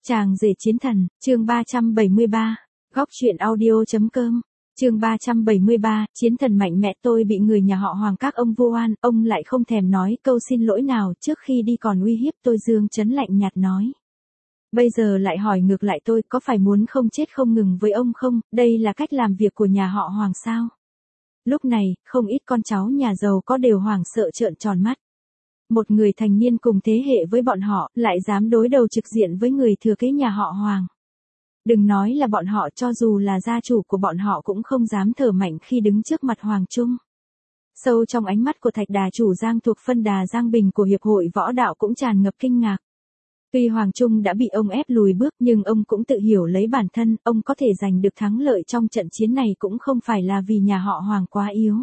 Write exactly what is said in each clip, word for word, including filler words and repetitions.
Chàng rể chiến thần, chương ba trăm bảy mươi ba, góc truyện audio.com, chương ba trăm bảy mươi ba, chiến thần mạnh mẽ. Tôi bị người nhà họ Hoàng các ông vu oan, ông lại không thèm nói câu xin lỗi nào, trước khi đi còn uy hiếp tôi. Dương Chấn lạnh nhạt nói. Bây giờ lại hỏi ngược lại tôi, có phải muốn không chết không ngừng với ông không? Đây là cách làm việc của nhà họ Hoàng sao? Lúc này, không ít con cháu nhà giàu có đều hoảng sợ trợn tròn mắt. Một người thành niên cùng thế hệ với bọn họ, lại dám đối đầu trực diện với người thừa kế nhà họ Hoàng. Đừng nói là bọn họ, cho dù là gia chủ của bọn họ cũng không dám thở mạnh khi đứng trước mặt Hoàng Trung. Sâu trong ánh mắt của Thạch Đà chủ Giang thuộc phân đà Giang Bình của Hiệp hội Võ Đạo cũng tràn ngập kinh ngạc. Tuy Hoàng Trung đã bị ông ép lùi bước nhưng ông cũng tự hiểu lấy bản thân, ông có thể giành được thắng lợi trong trận chiến này cũng không phải là vì nhà họ Hoàng quá yếu,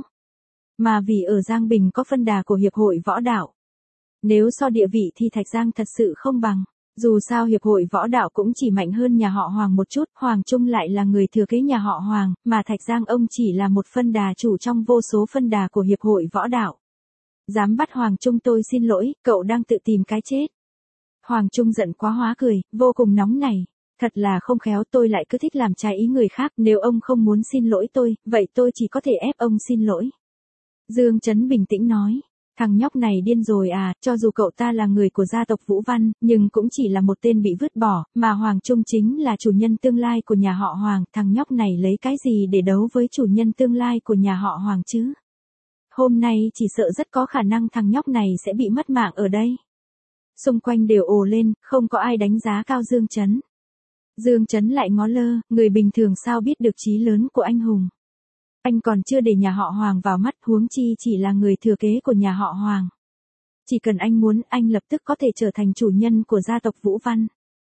mà vì ở Giang Bình có phân đà của Hiệp hội Võ Đạo. Nếu so địa vị thì Thạch Giang thật sự không bằng. Dù sao Hiệp hội Võ Đạo cũng chỉ mạnh hơn nhà họ Hoàng một chút, Hoàng Trung lại là người thừa kế nhà họ Hoàng, mà Thạch Giang ông chỉ là một phân đà chủ trong vô số phân đà của Hiệp hội Võ Đạo. Dám bắt Hoàng Trung, tôi xin lỗi, cậu đang tự tìm cái chết. Hoàng Trung giận quá hóa cười, vô cùng nóng nảy. Thật là không khéo, tôi lại cứ thích làm trái ý người khác, nếu ông không muốn xin lỗi tôi, vậy tôi chỉ có thể ép ông xin lỗi. Dương Chấn bình tĩnh nói. Thằng nhóc này điên rồi à, cho dù cậu ta là người của gia tộc Vũ Văn, nhưng cũng chỉ là một tên bị vứt bỏ, mà Hoàng Trung chính là chủ nhân tương lai của nhà họ Hoàng, thằng nhóc này lấy cái gì để đấu với chủ nhân tương lai của nhà họ Hoàng chứ? Hôm nay chỉ sợ rất có khả năng thằng nhóc này sẽ bị mất mạng ở đây. Xung quanh đều ồ lên, không có ai đánh giá cao Dương Chấn. Dương Chấn lại ngó lơ, người bình thường sao biết được chí lớn của anh hùng. Anh còn chưa để nhà họ Hoàng vào mắt, huống chi chỉ là người thừa kế của nhà họ Hoàng. Chỉ cần anh muốn, anh lập tức có thể trở thành chủ nhân của gia tộc Vũ Văn.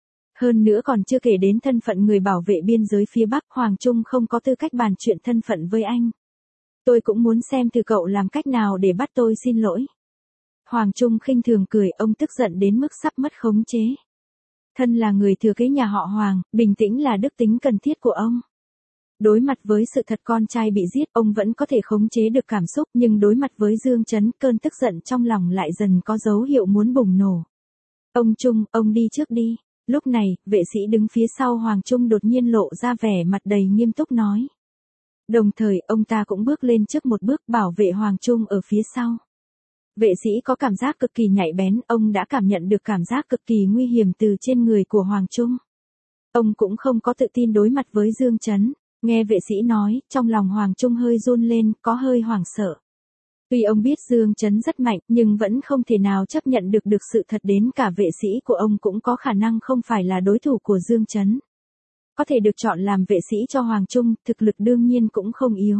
Hơn nữa còn chưa kể đến thân phận người bảo vệ biên giới phía Bắc, Hoàng Trung không có tư cách bàn chuyện thân phận với anh. Tôi cũng muốn xem từ cậu làm cách nào để bắt tôi xin lỗi. Hoàng Trung khinh thường cười, ông tức giận đến mức sắp mất khống chế. Thân là người thừa kế nhà họ Hoàng, bình tĩnh là đức tính cần thiết của ông. Đối mặt với sự thật con trai bị giết, ông vẫn có thể khống chế được cảm xúc, nhưng đối mặt với Dương Chấn, cơn tức giận trong lòng lại dần có dấu hiệu muốn bùng nổ. Ông Trung, ông đi trước đi. Lúc này, vệ sĩ đứng phía sau Hoàng Trung đột nhiên lộ ra vẻ mặt đầy nghiêm túc nói. Đồng thời, ông ta cũng bước lên trước một bước bảo vệ Hoàng Trung ở phía sau. Vệ sĩ có cảm giác cực kỳ nhạy bén, ông đã cảm nhận được cảm giác cực kỳ nguy hiểm từ trên người của Hoàng Trung. Ông cũng không có tự tin đối mặt với Dương Chấn. Nghe vệ sĩ nói, trong lòng Hoàng Trung hơi run lên, có hơi hoảng sợ. Tuy ông biết Dương Chấn rất mạnh, nhưng vẫn không thể nào chấp nhận được được sự thật đến cả vệ sĩ của ông cũng có khả năng không phải là đối thủ của Dương Chấn. Có thể được chọn làm vệ sĩ cho Hoàng Trung, thực lực đương nhiên cũng không yếu.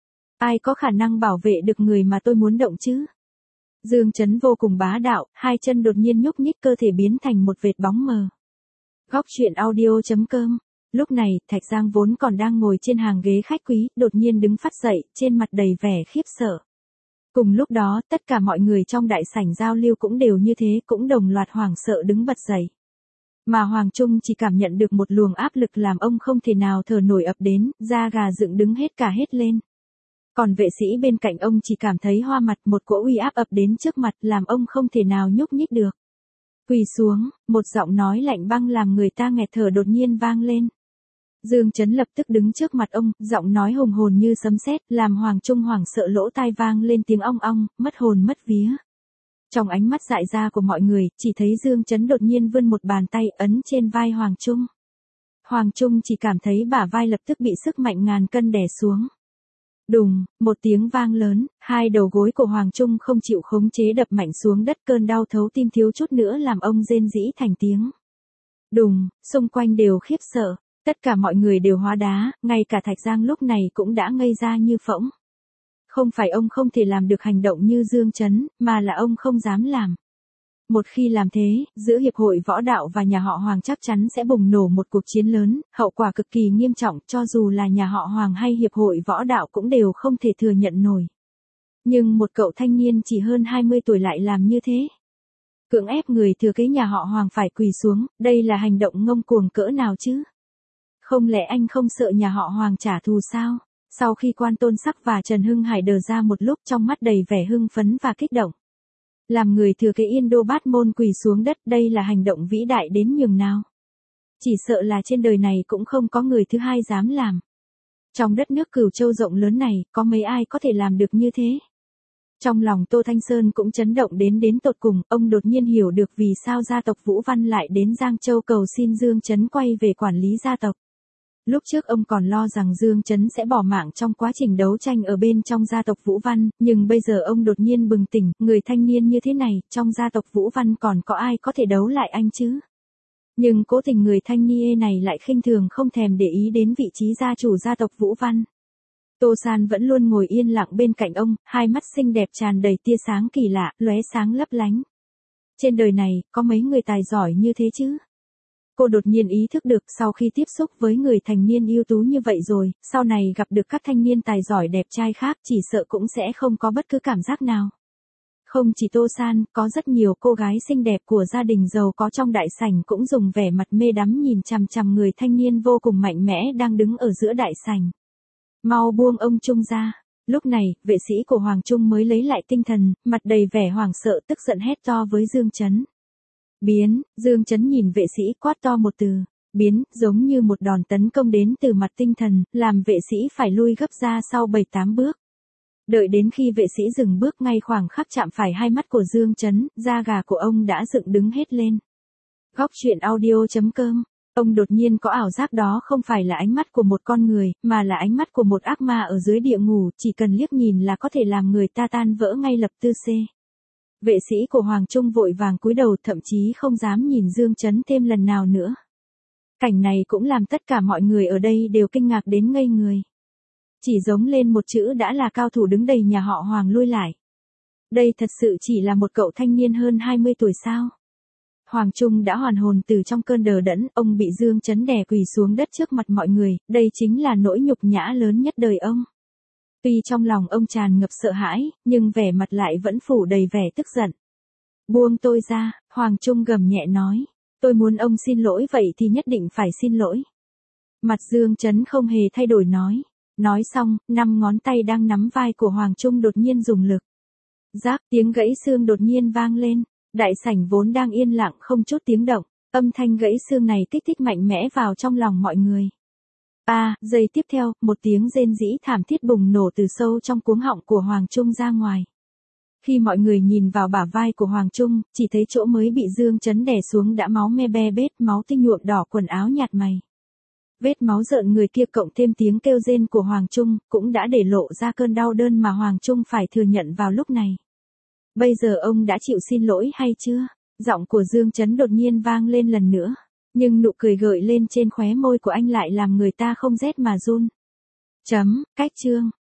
Ai có khả năng bảo vệ được người mà tôi muốn động chứ? Dương Chấn vô cùng bá đạo, hai chân đột nhiên nhúc nhích, cơ thể biến thành một vệt bóng mờ. Góc truyện audio.com. Lúc này, Thạch Giang vốn còn đang ngồi trên hàng ghế khách quý, đột nhiên đứng phắt dậy, trên mặt đầy vẻ khiếp sợ. Cùng lúc đó, tất cả mọi người trong đại sảnh giao lưu cũng đều như thế, cũng đồng loạt hoảng sợ đứng bật dậy. Mà Hoàng Trung chỉ cảm nhận được một luồng áp lực làm ông không thể nào thở nổi ập đến, da gà dựng đứng hết cả hết lên. Còn vệ sĩ bên cạnh ông chỉ cảm thấy hoa mặt, một cỗ uy áp ập đến trước mặt làm ông không thể nào nhúc nhích được. Quỳ xuống, một giọng nói lạnh băng làm người ta nghẹt thở đột nhiên vang lên. Dương Chấn lập tức đứng trước mặt ông, giọng nói hùng hồn như sấm sét, làm Hoàng Trung hoảng sợ lỗ tai vang lên tiếng ong ong, mất hồn mất vía. Trong ánh mắt dại ra của mọi người, chỉ thấy Dương Chấn đột nhiên vươn một bàn tay ấn trên vai Hoàng Trung. Hoàng Trung chỉ cảm thấy bả vai lập tức bị sức mạnh ngàn cân đè xuống. Đùng, một tiếng vang lớn, hai đầu gối của Hoàng Trung không chịu khống chế đập mạnh xuống đất, cơn đau thấu tim thiếu chút nữa làm ông rên rỉ thành tiếng. Đùng, xung quanh đều khiếp sợ. Tất cả mọi người đều hóa đá, ngay cả Thạch Giang lúc này cũng đã ngây ra như phỗng. Không phải ông không thể làm được hành động như Dương Chấn, mà là ông không dám làm. Một khi làm thế, giữa Hiệp hội Võ Đạo và nhà họ Hoàng chắc chắn sẽ bùng nổ một cuộc chiến lớn, hậu quả cực kỳ nghiêm trọng, cho dù là nhà họ Hoàng hay Hiệp hội Võ Đạo cũng đều không thể thừa nhận nổi. Nhưng một cậu thanh niên chỉ hơn hai mươi tuổi lại làm như thế. Cưỡng ép người thừa kế nhà họ Hoàng phải quỳ xuống, đây là hành động ngông cuồng cỡ nào chứ? Không lẽ anh không sợ nhà họ Hoàng trả thù sao? Sau khi Quan Tôn Sắc và Trần Hưng Hải đờ ra một lúc, trong mắt đầy vẻ hưng phấn và kích động. Làm người thừa kế Yên Đô Bát Môn quỳ xuống đất, đây là hành động vĩ đại đến nhường nào? chỉ sợ là trên đời này cũng không có người thứ hai dám làm. Trong đất nước Cửu Châu rộng lớn này, có mấy ai có thể làm được như thế? Trong lòng Tô Thanh Sơn cũng chấn động đến đến tột cùng, ông đột nhiên hiểu được vì sao gia tộc Vũ Văn lại đến Giang Châu cầu xin Dương Chấn quay về quản lý gia tộc. Lúc trước ông còn lo rằng Dương Chấn sẽ bỏ mạng trong quá trình đấu tranh ở bên trong gia tộc Vũ Văn, nhưng bây giờ ông đột nhiên bừng tỉnh, người thanh niên như thế này, trong gia tộc Vũ Văn còn có ai có thể đấu lại anh chứ? Nhưng cố tình người thanh niên này lại khinh thường không thèm để ý đến vị trí gia chủ gia tộc Vũ Văn. Tô San vẫn luôn ngồi yên lặng bên cạnh ông, hai mắt xinh đẹp tràn đầy tia sáng kỳ lạ, lóe sáng lấp lánh. Trên đời này, có mấy người tài giỏi như thế chứ? Cô đột nhiên ý thức được sau khi tiếp xúc với người thanh niên ưu tú như vậy rồi, sau này gặp được các thanh niên tài giỏi đẹp trai khác chỉ sợ cũng sẽ không có bất cứ cảm giác nào. Không chỉ Tô San, có rất nhiều cô gái xinh đẹp của gia đình giàu có trong đại sảnh cũng dùng vẻ mặt mê đắm nhìn chằm chằm người thanh niên vô cùng mạnh mẽ đang đứng ở giữa đại sảnh. Mau buông ông Trung ra. Lúc này, vệ sĩ của Hoàng Trung mới lấy lại tinh thần, mặt đầy vẻ hoảng sợ tức giận hét to với Dương Chấn. Biến, Dương Chấn nhìn vệ sĩ quát to một từ. Biến, giống như một đòn tấn công đến từ mặt tinh thần, làm vệ sĩ phải lui gấp ra sau bảy tám bước. Đợi đến khi vệ sĩ dừng bước ngay khoảng khắc chạm phải hai mắt của Dương Chấn, da gà của ông đã dựng đứng hết lên. Góc truyện audio chấm com. Ông đột nhiên có ảo giác đó không phải là ánh mắt của một con người, mà là ánh mắt của một ác ma ở dưới địa ngục, chỉ cần liếc nhìn là có thể làm người ta tan vỡ ngay lập tức. Vệ sĩ của Hoàng Trung vội vàng cúi đầu, thậm chí không dám nhìn Dương Chấn thêm lần nào nữa. Cảnh này cũng làm tất cả mọi người ở đây đều kinh ngạc đến ngây người. Chỉ giống lên một chữ đã là cao thủ đứng đầy nhà họ Hoàng lui lại. Đây thật sự chỉ là một cậu thanh niên hơn hai mươi tuổi sao? Hoàng Trung đã hoàn hồn từ trong cơn đờ đẫn, ông bị Dương Chấn đè quỳ xuống đất trước mặt mọi người, đây chính là nỗi nhục nhã lớn nhất đời ông. Tuy trong lòng ông tràn ngập sợ hãi, nhưng vẻ mặt lại vẫn phủ đầy vẻ tức giận. Buông tôi ra, Hoàng Trung gầm nhẹ nói, tôi muốn ông xin lỗi vậy thì nhất định phải xin lỗi. Mặt Dương Chấn không hề thay đổi nói. Nói xong, năm ngón tay đang nắm vai của Hoàng Trung đột nhiên dùng lực. Rác, tiếng gãy xương đột nhiên vang lên. Đại sảnh vốn đang yên lặng không chút tiếng động, âm thanh gãy xương này kích thích mạnh mẽ vào trong lòng mọi người. À, giây tiếp theo, một tiếng rên rỉ thảm thiết bùng nổ từ sâu trong cuống họng của Hoàng Trung ra ngoài. Khi mọi người nhìn vào bả vai của Hoàng Trung, chỉ thấy chỗ mới bị Dương Chấn đè xuống đã máu me be bết, máu tinh nhuộm đỏ quần áo nhạt mày. Vết máu rợn người kia cộng thêm tiếng kêu rên của Hoàng Trung, cũng đã để lộ ra cơn đau đớn mà Hoàng Trung phải thừa nhận vào lúc này. Bây giờ ông đã chịu xin lỗi hay chưa? Giọng của Dương Chấn đột nhiên vang lên lần nữa. Nhưng nụ cười gợi lên trên khóe môi của anh lại làm người ta không rét mà run. Chấm, cách chương.